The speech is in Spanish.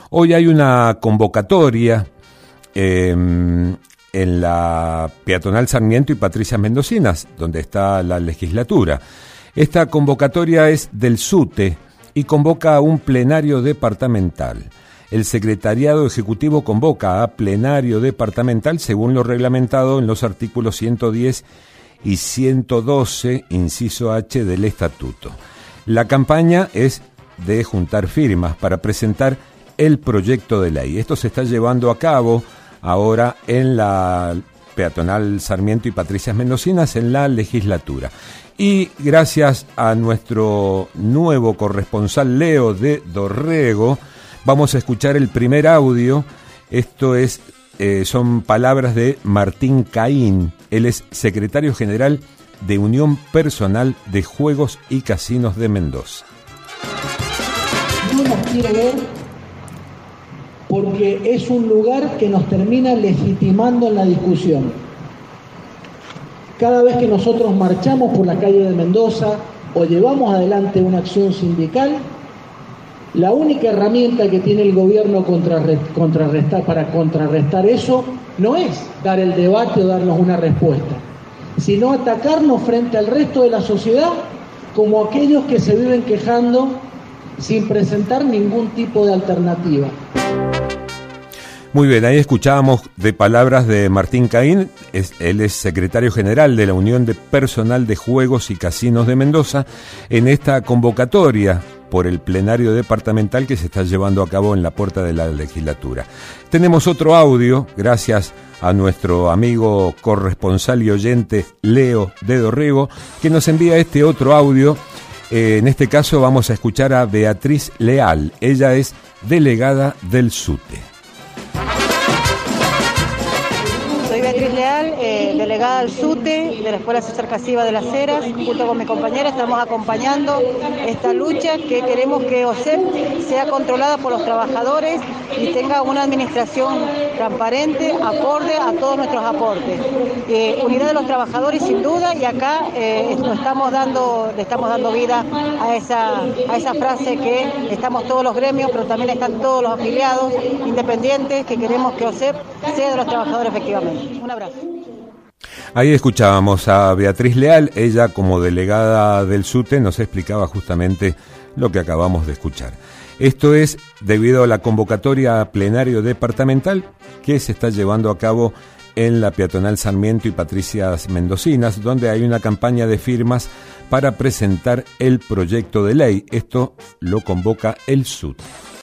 Hoy hay una convocatoria en la peatonal Sarmiento y Patricias Mendocinas, donde está la legislatura. Esta convocatoria es del SUTE y convoca a un plenario departamental. El secretariado ejecutivo convoca a plenario departamental según lo reglamentado en los artículos 110 y 112, inciso H del estatuto. La campaña es de juntar firmas para presentar el proyecto de ley. Esto se está llevando a cabo ahora en la peatonal Sarmiento y Patricias Mendocinas en la legislatura. Y gracias a nuestro nuevo corresponsal Leo de Dorrego, vamos a escuchar el primer audio. Esto es, son palabras de Martín Caín. Él es secretario general de Unión Personal de Juegos y Casinos de Mendoza. No nos quiere ver porque es un lugar que nos termina legitimando en la discusión. Cada vez que nosotros marchamos por la calle de Mendoza o llevamos adelante una acción sindical, la única herramienta que tiene el gobierno para contrarrestar eso no es dar el debate o darnos una respuesta, sino atacarnos frente al resto de la sociedad como aquellos que se viven quejando sin presentar ningún tipo de alternativa. Muy bien, ahí escuchábamos de palabras de Martín Caín. Él es secretario general de la Unión de Personal de Juegos y Casinos de Mendoza en esta convocatoria por el plenario departamental que se está llevando a cabo en la puerta de la legislatura. Tenemos otro audio, gracias a nuestro amigo corresponsal y oyente Leo de Dorrego, que nos envía este otro audio. En este caso vamos a escuchar a Beatriz Leal. Ella es delegada del SUTE. Soy Beatriz Leal, delegada del SUTE, de la Escuela César Casiva de Las Heras. Junto con mi compañera estamos acompañando esta lucha que queremos que OSEP sea controlada por los trabajadores y tenga una administración transparente, acorde a todos nuestros aportes. Unidad de los trabajadores sin duda, y acá le estamos dando vida a esa frase que estamos todos los gremios, pero también están todos los afiliados independientes que queremos que OSEP sea de los trabajadores efectivamente. Un abrazo. Ahí escuchábamos a Beatriz Leal. Ella, como delegada del SUTE, nos explicaba justamente lo que acabamos de escuchar. Esto es debido a la convocatoria a plenario departamental que se está llevando a cabo en la peatonal Sarmiento y Patricias Mendocinas, donde hay una campaña de firmas para presentar el proyecto de ley. Esto lo convoca el SUTE.